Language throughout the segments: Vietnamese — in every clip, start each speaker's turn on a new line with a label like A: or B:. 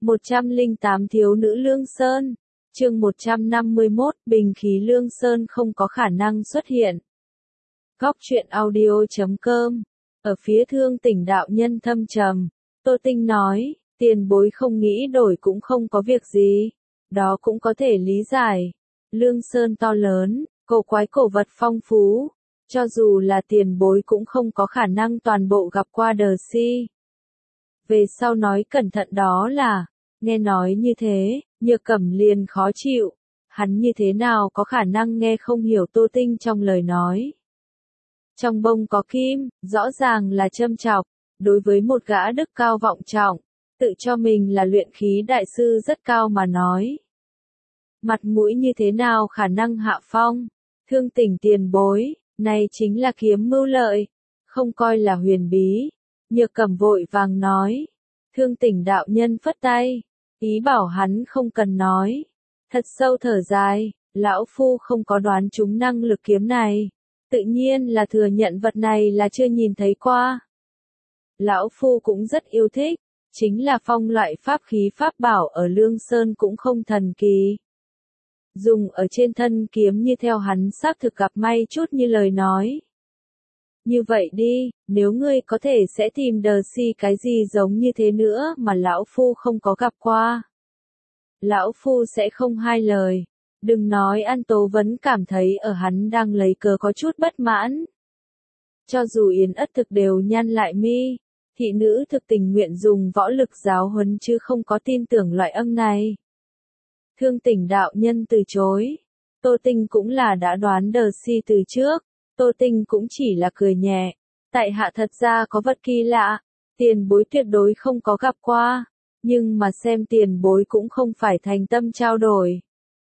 A: 108 Thiếu nữ Lương Sơn. Chương 151, Bình khí Lương Sơn không có khả năng xuất hiện. Góc truyện audio.com. Ở phía Thương Tỉnh đạo nhân thâm trầm, Tô Tinh nói, tiền bối không nghĩ đổi cũng không có việc gì. Đó cũng có thể lý giải. Lương Sơn to lớn, cổ quái cổ vật phong phú. Cho dù là tiền bối cũng không có khả năng toàn bộ gặp qua đời si. Về sau nói cẩn thận đó là, nghe nói như thế, Nhược Cẩm liền khó chịu. Hắn như thế nào có khả năng nghe không hiểu Tô Tinh trong lời nói. Trong bông có kim, rõ ràng là châm chọc, đối với một gã đức cao vọng trọng, tự cho mình là luyện khí đại sư rất cao mà nói. Mặt mũi như thế nào khả năng hạ phong, Thương Tỉnh tiền bối, này chính là kiếm mưu lợi, không coi là huyền bí. Nhược Cẩm vội vàng nói, Thương Tỉnh đạo nhân phất tay, ý bảo hắn không cần nói. Thật sâu thở dài, lão phu không có đoán trúng năng lực kiếm này, tự nhiên là thừa nhận vật này là chưa nhìn thấy qua. Lão phu cũng rất yêu thích, chính là phong loại pháp khí pháp bảo ở Lương Sơn cũng không thần kỳ. Dùng ở trên thân kiếm như theo hắn xác thực gặp may chút như lời nói. Như vậy đi, nếu ngươi có thể sẽ tìm đờ si cái gì giống như thế nữa mà lão phu không có gặp qua. Lão phu sẽ không hai lời. Đừng nói An Tố Vấn cảm thấy ở hắn đang lấy cớ có chút bất mãn. Cho dù Yến Ất Thực đều nhăn lại mi, thị nữ thực tình nguyện dùng võ lực giáo huấn chứ không có tin tưởng loại âm này. Thương Tỉnh đạo nhân từ chối. Tô Tinh cũng là đã đoán đờ si từ trước. Tô Tinh cũng chỉ là cười nhẹ. Tại hạ thật ra có vật kỳ lạ. Tiền bối tuyệt đối không có gặp qua. Nhưng mà xem tiền bối cũng không phải thành tâm trao đổi.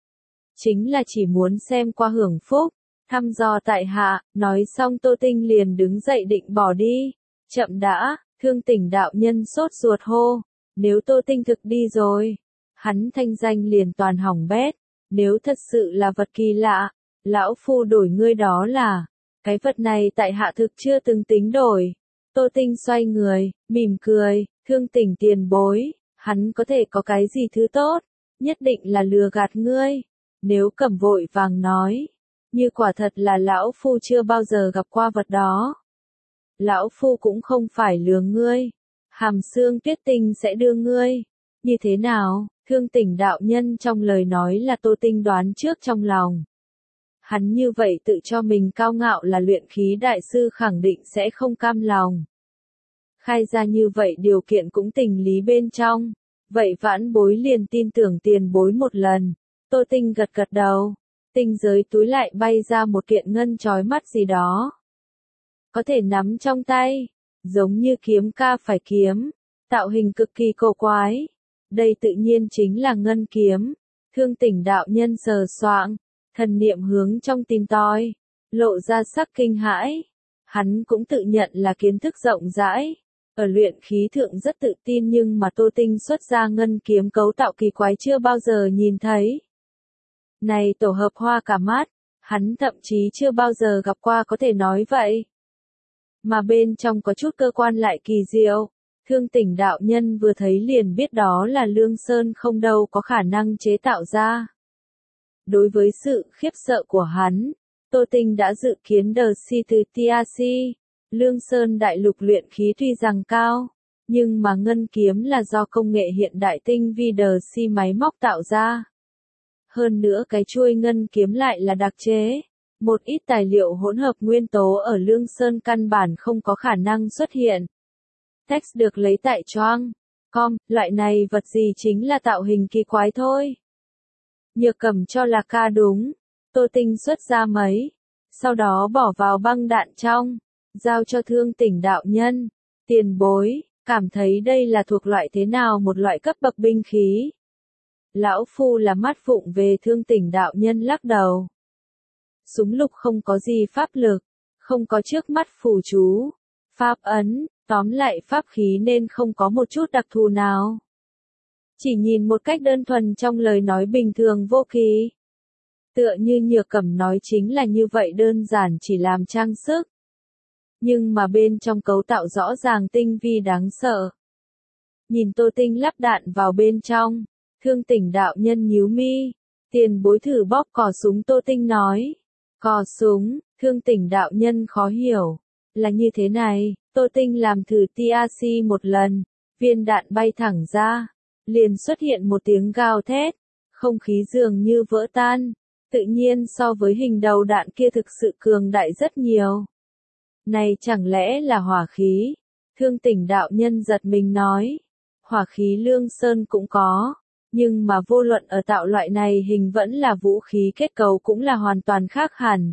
A: Chính là chỉ muốn xem qua hưởng phúc. Thăm dò tại hạ, nói xong Tô Tinh liền đứng dậy định bỏ đi. Chậm đã, Thương Tỉnh đạo nhân sốt ruột hô. Nếu Tô Tinh thực đi rồi, hắn thanh danh liền toàn hỏng bét. Nếu thật sự là vật kỳ lạ, lão phu đổi ngươi đó là, cái vật này tại hạ thực chưa từng tính đổi. Tô Tinh xoay người, mỉm cười, Thương Tỉnh tiền bối, hắn có thể có cái gì thứ tốt, nhất định là lừa gạt ngươi. Nếu Cẩm vội vàng nói, như quả thật là lão phu chưa bao giờ gặp qua vật đó. Lão phu cũng không phải lừa ngươi, Hàm Xương Tuyết Tinh sẽ đưa ngươi. Như thế nào? Thương Tỉnh đạo nhân trong lời nói là Tô Tinh đoán trước trong lòng. Hắn như vậy tự cho mình cao ngạo là luyện khí đại sư khẳng định sẽ không cam lòng. Khai ra như vậy điều kiện cũng tình lý bên trong. Vậy vãn bối liền tin tưởng tiền bối một lần. Tô Tinh gật gật đầu. Tinh giới túi lại bay ra một kiện ngân chói mắt gì đó. Có thể nắm trong tay. Giống như kiếm ca phải kiếm. Tạo hình cực kỳ cổ quái. Đây tự nhiên chính là ngân kiếm. Thương Tỉnh đạo nhân sờ soạng, thần niệm hướng trong tìm tòi, lộ ra sắc kinh hãi. Hắn cũng tự nhận là kiến thức rộng rãi, ở luyện khí thượng rất tự tin nhưng mà Tô Tinh xuất ra ngân kiếm cấu tạo kỳ quái chưa bao giờ nhìn thấy. Này tổ hợp hoa cả mắt, hắn thậm chí chưa bao giờ gặp qua có thể nói vậy. Mà bên trong có chút cơ quan lại kỳ diệu. Thương Tỉnh đạo nhân vừa thấy liền biết đó là Lương Sơn không đâu có khả năng chế tạo ra. Đối với sự khiếp sợ của hắn, Tô Tinh đã dự kiến đờ si từ Tiasi. Lương Sơn đại lục luyện khí tuy rằng cao, nhưng mà ngân kiếm là do công nghệ hiện đại tinh vi đờ si máy móc tạo ra. Hơn nữa cái chuôi ngân kiếm lại là đặc chế. Một ít tài liệu hỗn hợp nguyên tố ở Lương Sơn căn bản không có khả năng xuất hiện. Text được lấy tại Choang.com, loại này vật gì chính là tạo hình kỳ quái thôi. Nhược Cẩm cho là ca đúng. Tô Tinh xuất ra mấy. Sau đó bỏ vào băng đạn trong. Giao cho Thương Tỉnh đạo nhân. Tiền bối, cảm thấy đây là thuộc loại thế nào một loại cấp bậc binh khí. Lão phu là mắt vụng về. Thương Tỉnh đạo nhân lắc đầu. Súng lục không có gì pháp lực. Không có trước mắt phù chú. Pháp ấn. Tóm lại pháp khí nên không có một chút đặc thù nào. Chỉ nhìn một cách đơn thuần trong lời nói bình thường vô kỳ. Tựa như Nhược Cẩm nói chính là như vậy đơn giản chỉ làm trang sức. Nhưng mà bên trong cấu tạo rõ ràng tinh vi đáng sợ. nhìn Tô Tinh lắp đạn vào bên trong. Thương Tỉnh đạo nhân nhíu mi. Tiền bối thử bóp cò súng, Tô Tinh nói. Cò súng, Thương Tỉnh đạo nhân khó hiểu. Là như thế này, Tô Tinh làm thử TAC một lần. Viên đạn bay thẳng ra. Liền xuất hiện một tiếng gào thét. Không khí dường như vỡ tan. Tự nhiên so với hình đầu đạn kia thực sự cường đại rất nhiều. Này chẳng lẽ là hỏa khí? Thương Tỉnh đạo nhân giật mình nói. Hỏa khí Lương Sơn cũng có. Nhưng mà vô luận ở tạo loại này hình vẫn là vũ khí kết cấu cũng là hoàn toàn khác hẳn.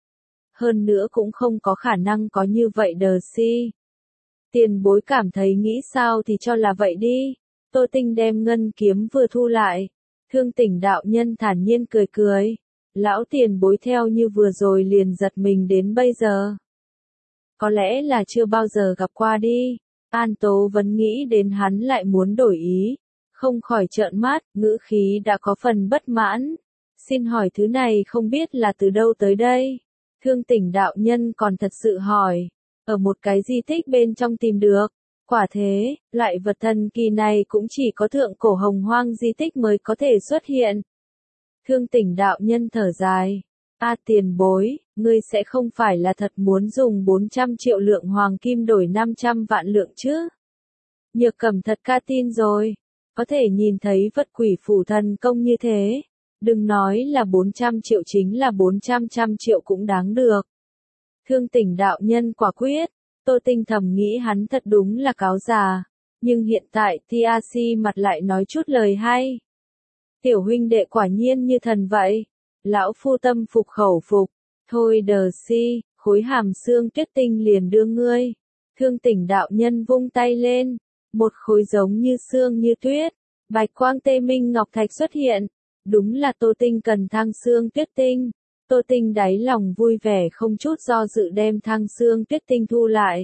A: Hơn nữa cũng không có khả năng có như vậy đờ si. Tiền bối cảm thấy nghĩ sao thì cho là vậy đi. Tô Tinh đem ngân kiếm vừa thu lại. Thương Tỉnh đạo nhân thản nhiên cười cười. Lão tiền bối theo như vừa rồi liền giật mình đến bây giờ. Có lẽ là chưa bao giờ gặp qua đi. An Tố vẫn nghĩ đến hắn lại muốn đổi ý. Không khỏi trợn mắt, ngữ khí đã có phần bất mãn. Xin hỏi thứ này không biết là từ đâu tới đây? Thương Tỉnh đạo nhân còn thật sự hỏi. Ở một cái di tích bên trong tìm được. Quả thế, loại vật thần kỳ này cũng chỉ có thượng cổ hồng hoang di tích mới có thể xuất hiện. Thương Tỉnh đạo nhân thở dài. Tiền bối, ngươi sẽ không phải là thật muốn dùng 400 triệu lượng hoàng kim đổi 500 vạn lượng chứ? Nhược Cẩm thật ca tin rồi. Có thể nhìn thấy vật quỷ phủ thần công như thế. Đừng nói là 400 triệu, chính là 400 triệu cũng đáng được. Thương Tỉnh đạo nhân quả quyết. Tô Tinh thầm nghĩ hắn thật đúng là cáo già. Nhưng hiện tại TAC mặt lại nói chút lời hay. Tiểu huynh đệ quả nhiên như thần vậy. Lão phu tâm phục khẩu phục. Thôi đờ si, khối hàm xương Tuyết Tinh liền đưa ngươi. Thương Tỉnh đạo nhân vung tay lên. Một khối giống như xương như tuyết. Bạch quang tê minh ngọc thạch xuất hiện. Đúng là Tô Tinh cần thang xương Tuyết Tinh. Tô Tinh đáy lòng vui vẻ không chút do dự đem thang xương Tuyết Tinh thu lại.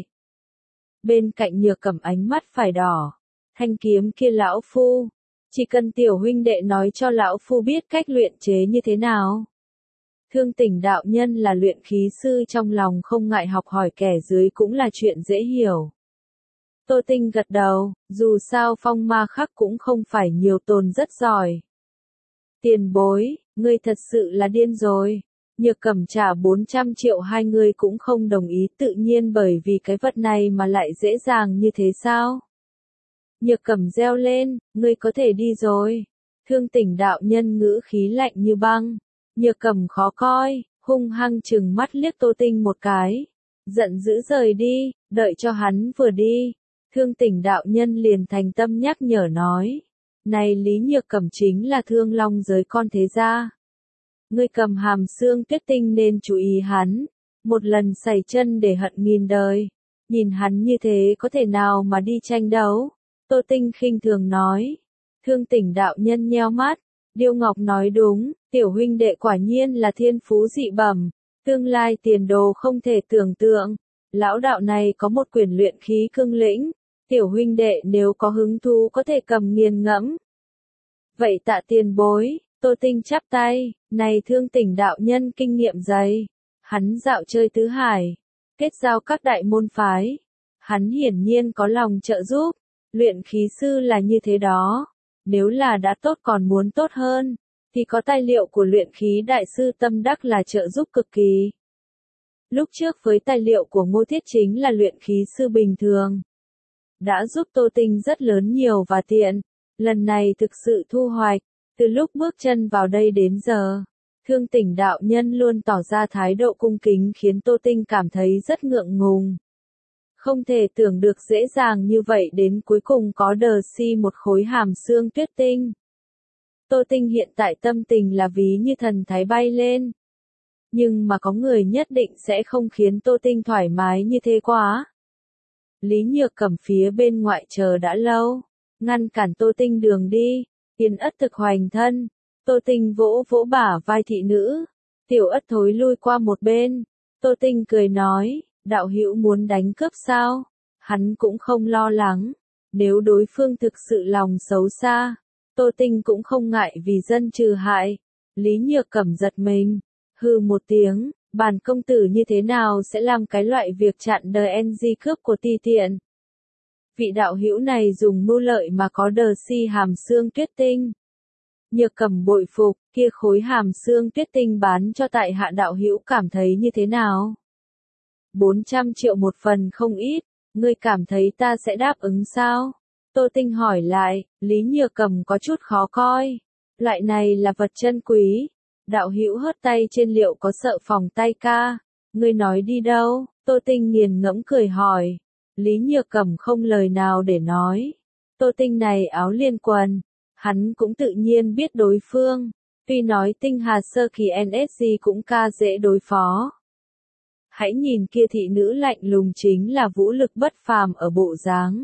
A: Bên cạnh Nhược Cẩm ánh mắt phải đỏ. Thanh kiếm kia lão phu. Chỉ cần tiểu huynh đệ nói cho lão phu biết cách luyện chế như thế nào. Thương Tỉnh đạo nhân là luyện khí sư, trong lòng không ngại học hỏi kẻ dưới cũng là chuyện dễ hiểu. Tô Tinh gật đầu, dù sao phong ma khắc cũng không phải nhiều tồn rất giỏi. Tiền bối, ngươi thật sự là điên rồi. Nhược Cẩm trả 400 triệu hai người cũng không đồng ý, tự nhiên bởi vì cái vật này mà lại dễ dàng như thế sao? Nhược Cẩm reo lên, ngươi có thể đi rồi. Thương Tỉnh đạo nhân ngữ khí lạnh như băng. Nhược Cẩm khó coi, hung hăng trừng mắt liếc Tô Tinh một cái. Giận dữ rời đi, đợi cho hắn vừa đi. Thương Tỉnh đạo nhân liền thành tâm nhắc nhở nói. Này Lý Nhược Cẩm chính là Thương Long giới con thế gia. Ngươi cầm hàm xương Tuyết Tinh nên chú ý hắn. Một lần sẩy chân để hận nghìn đời. Nhìn hắn như thế có thể nào mà đi tranh đấu. Tô Tinh khinh thường nói. Thương Tỉnh đạo nhân nheo mắt. Điêu Ngọc nói đúng, tiểu huynh đệ quả nhiên là thiên phú dị bẩm. Tương lai tiền đồ không thể tưởng tượng. Lão đạo này có một quyển luyện khí cương lĩnh. Tiểu huynh đệ nếu có hứng thú có thể cầm nghiền ngẫm. Vậy tạ tiền bối. Tô Tinh chắp tay. Này Thương Tỉnh đạo nhân kinh nghiệm dày. Hắn dạo chơi tứ hải. Kết giao các đại môn phái. Hắn hiển nhiên có lòng trợ giúp. Luyện khí sư là như thế đó. Nếu là đã tốt còn muốn tốt hơn. Thì có tài liệu của luyện khí đại sư tâm đắc là trợ giúp cực kỳ. Lúc trước với tài liệu của Ngô Thiết chính là luyện khí sư bình thường. Đã giúp Tô Tinh rất lớn nhiều và tiện. Lần này thực sự thu hoạch. Từ lúc bước chân vào đây đến giờ. Thương Tỉnh đạo nhân luôn tỏ ra thái độ cung kính khiến Tô Tinh cảm thấy rất ngượng ngùng. Không thể tưởng được dễ dàng như vậy đến cuối cùng có đờ si một khối hàm xương Tuyết Tinh. Tô Tinh hiện tại tâm tình là ví như thần thái bay lên. Nhưng mà có người nhất định sẽ không khiến Tô Tinh thoải mái như thế quá. Lý Nhược Cẩm phía bên ngoại chờ đã lâu. Ngăn cản Tô Tinh đường đi. Tiên Ất thực hoành thân. Tô Tinh vỗ vỗ bả vai thị nữ. Tiểu Ất thối lui qua một bên. Tô Tinh cười nói. Đạo hữu muốn đánh cướp sao? Hắn cũng không lo lắng. Nếu đối phương thực sự lòng xấu xa, Tô Tinh cũng không ngại vì dân trừ hại. Lý Nhược Cẩm giật mình. Hừ một tiếng, bản công tử như thế nào sẽ làm cái loại việc chặn DNG cướp của ti tiện? Vị đạo hữu này dùng mưu lợi mà có đờ si hàm xương tuyết tinh. Nhược Cầm bội phục, kia khối hàm xương tuyết tinh bán cho tại hạ đạo hữu cảm thấy như thế nào? 400 triệu một phần không ít, ngươi cảm thấy ta sẽ đáp ứng sao? Tô Tinh hỏi lại, Lý Nhược Cầm có chút khó coi. Loại này là vật chân quý. Đạo hữu hớt tay trên liệu có sợ phòng tay ca. Ngươi nói đi đâu? Tô Tinh nghiền ngẫm cười hỏi. Lý Nhược Cầm không lời nào để nói. Tô Tinh này áo liên quần. Hắn cũng tự nhiên biết đối phương. Tuy nói tinh hà sơ kỳ NSG cũng ca dễ đối phó. Hãy nhìn kia thị nữ lạnh lùng chính là vũ lực bất phàm ở bộ dáng.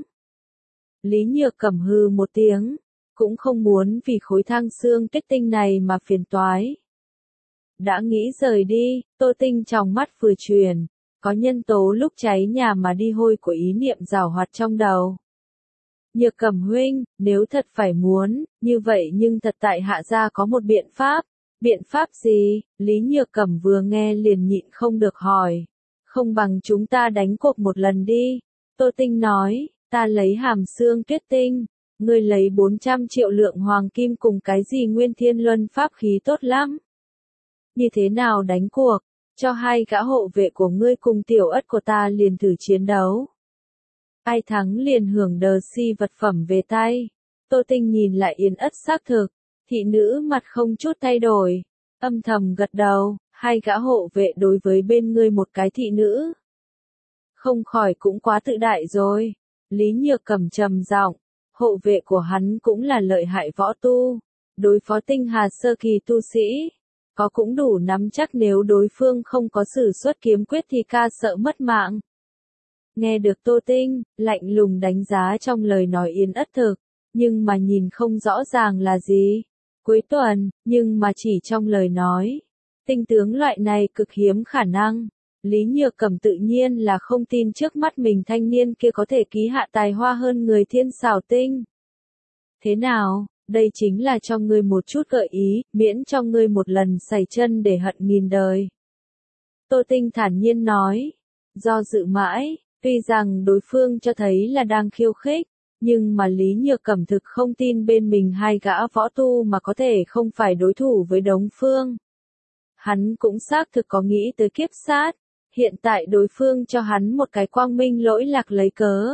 A: Lý Nhược Cầm hư một tiếng, cũng không muốn vì khối thang xương kết tinh này mà phiền toái. Đã nghĩ rời đi, Tô Tinh trong mắt vừa chuyển, có nhân tố lúc cháy nhà mà đi hôi của ý niệm giảo hoạt trong đầu. Nhược Cầm huynh, nếu thật phải muốn, như vậy nhưng thật tại hạ gia có một biện pháp. Biện pháp gì? Lý Nhược Cầm vừa nghe liền nhịn không được hỏi. Không bằng chúng ta đánh cuộc một lần đi. Tô Tinh nói, ta lấy hàm xương tuyết tinh, ngươi lấy 400 triệu lượng hoàng kim cùng cái gì nguyên thiên luân pháp khí tốt lắm. Như thế nào đánh cuộc? Cho hai gã hộ vệ của ngươi cùng tiểu ất của ta liền thử chiến đấu. Ai thắng liền hưởng đờ si vật phẩm về tay. Tô Tinh nhìn lại Yến Ất xác thực, thị nữ mặt không chút thay đổi, âm thầm gật đầu, hai gã hộ vệ đối với bên ngươi một cái thị nữ. Không khỏi cũng quá tự đại rồi. Lý Nhược Cầm trầm giọng, hộ vệ của hắn cũng là lợi hại võ tu, đối phó tinh hà sơ kỳ tu sĩ, có cũng đủ nắm chắc nếu đối phương không có sử xuất kiếm quyết thì ca sợ mất mạng. Nghe được Tô Tinh, lạnh lùng đánh giá trong lời nói Yến Ất thực, nhưng mà nhìn không rõ ràng là gì. Cuối tuần, nhưng mà chỉ trong lời nói. Tinh tướng loại này cực hiếm khả năng. Lý Nhược Cầm tự nhiên là không tin trước mắt mình thanh niên kia có thể ký hạ tài hoa hơn người thiên xảo tinh. Thế nào, đây chính là cho ngươi một chút gợi ý, miễn cho ngươi một lần sẩy chân để hận nghìn đời. Tô Tinh thản nhiên nói, do dự mãi, tuy rằng đối phương cho thấy là đang khiêu khích, nhưng mà Lý Nhược Cầm thực không tin bên mình hai gã võ tu mà có thể không phải đối thủ với Đống Phương. Hắn cũng xác thực có nghĩ tới kiếp sát, hiện tại đối phương cho hắn một cái quang minh lỗi lạc lấy cớ.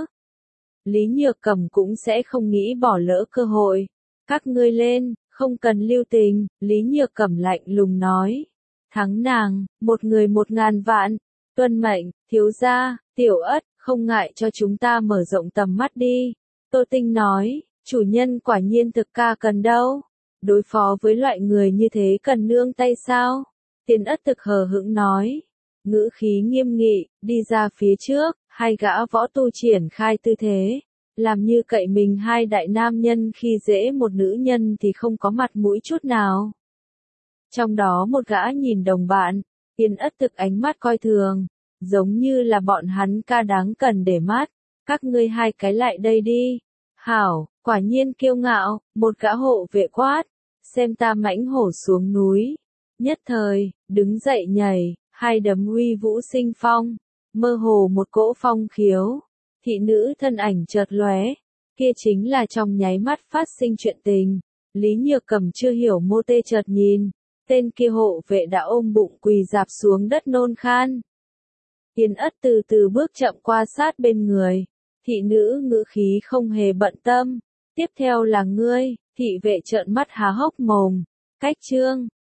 A: Lý Nhược Cầm cũng sẽ không nghĩ bỏ lỡ cơ hội. Các ngươi lên, không cần lưu tình, Lý Nhược Cầm lạnh lùng nói. Thắng nàng, một người 1000 vạn, tuân mệnh, thiếu gia, tiểu Ất, không ngại cho chúng ta mở rộng tầm mắt đi. Tô Tinh nói, chủ nhân quả nhiên thực ca cần đâu. Đối phó với loại người như thế cần nương tay sao? Tiên Ất thực hờ hững nói. Ngữ khí nghiêm nghị, đi ra phía trước, hai gã võ tu triển khai tư thế. Làm như cậy mình hai đại nam nhân khi dễ một nữ nhân thì không có mặt mũi chút nào. Trong đó một gã nhìn đồng bạn, Tiên Ất thực ánh mắt coi thường, giống như là bọn hắn ca đáng cần để mắt. Các ngươi hai cái lại đây đi. Hảo, quả nhiên kiêu ngạo, một gã hộ vệ quát, xem ta mãnh hổ xuống núi. Nhất thời, đứng dậy nhảy, hai đấm uy vũ sinh phong, mơ hồ một cỗ phong khiếu. Thị nữ thân ảnh chợt lóe, kia chính là trong nháy mắt phát sinh chuyện tình. Lý Nhược Cầm chưa hiểu mô tê chợt nhìn, tên kia hộ vệ đã ôm bụng quỳ dạp xuống đất nôn khan. Yến Ất từ từ bước chậm qua sát bên người, thị nữ ngữ khí không hề bận tâm. Tiếp theo là ngươi, thị vệ trợn mắt há hốc mồm, cách chương.